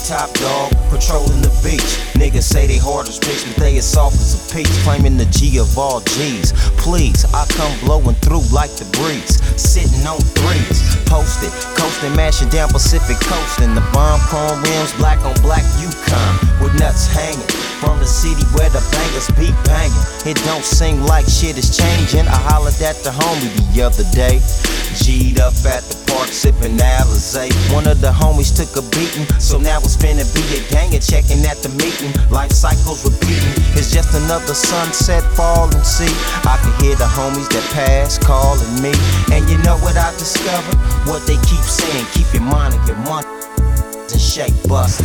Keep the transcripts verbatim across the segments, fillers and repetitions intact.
top dog, patrolling the beach. Niggas say they hard as bricks, but they as soft as a peach. Claiming the G of all G's. Please, I come blowing through like the breeze. Sitting on threes, posted, coasting, mashing down Pacific Coast. And the bomb chrome rims, black on black Yukon, with nuts hanging. From the city where the bangers be banging. It don't seem like shit is changing. I hollered at the homie the other day. G'd up at the park sipping Alizé. One of the homies took a beating, so now it's finna be a gang and checking at the meeting. Life cycles repeating, it's just another sunset falling. See, I can hear the homies that pass calling me. And you know what I discovered? What they keep saying, keep your mind on your money and shake busters.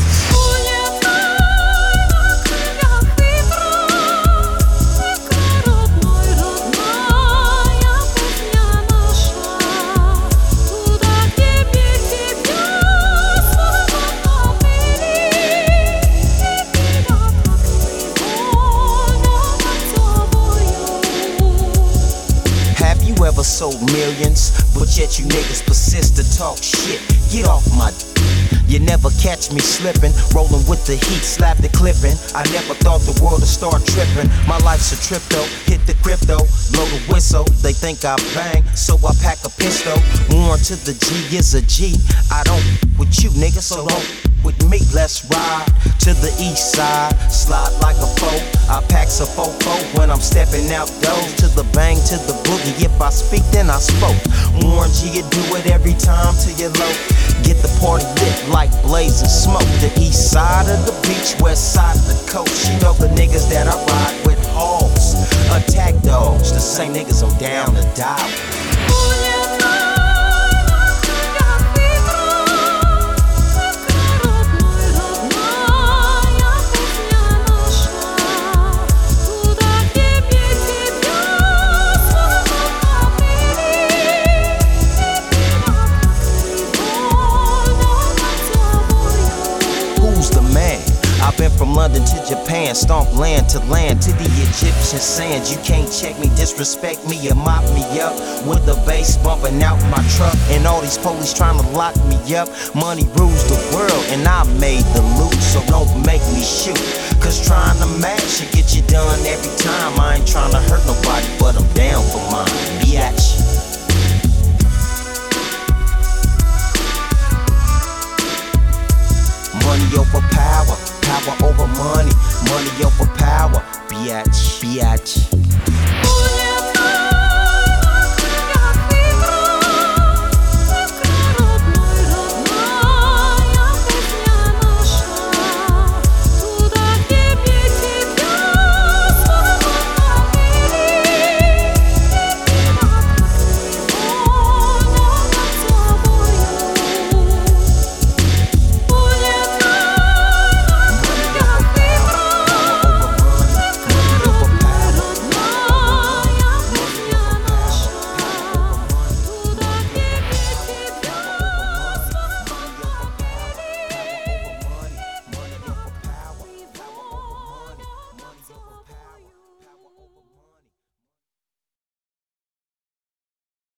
Ever sold millions, but yet you niggas persist to talk shit. Get off my d. You never catch me slipping, rolling with the heat, slap the clipping. I never thought the world would start tripping. My life's a trip though, hit the crypto, blow the whistle. They think I bang, so I pack a pistol. Warn to the G is a G. I don't with you niggas, so don't with me. Let's ride to the east side, slide like a foe. I pack a fofo when I'm stepping out doors. To the bang, to the boogie. If I speak, then I spoke. Warn G, you do it every time till you're low. Get the party lit like blazing smoke. The east side of the beach, west side of the coast. You know the niggas that I ride with hogs, attack dogs. The same niggas I'm down to die with. I've been from London to Japan, stomp land to land to the Egyptian sands. You can't check me, disrespect me, and mop me up with the bass bumping out my truck. And all these police trying to lock me up. Money rules the world, and I made the loot, so don't make me shoot. Cause trying to match should get you done every time. I ain't trying to hurt nobody, but I'm down for mine. Biatch. Money over power, power over money, money over power. Biatch, biatch.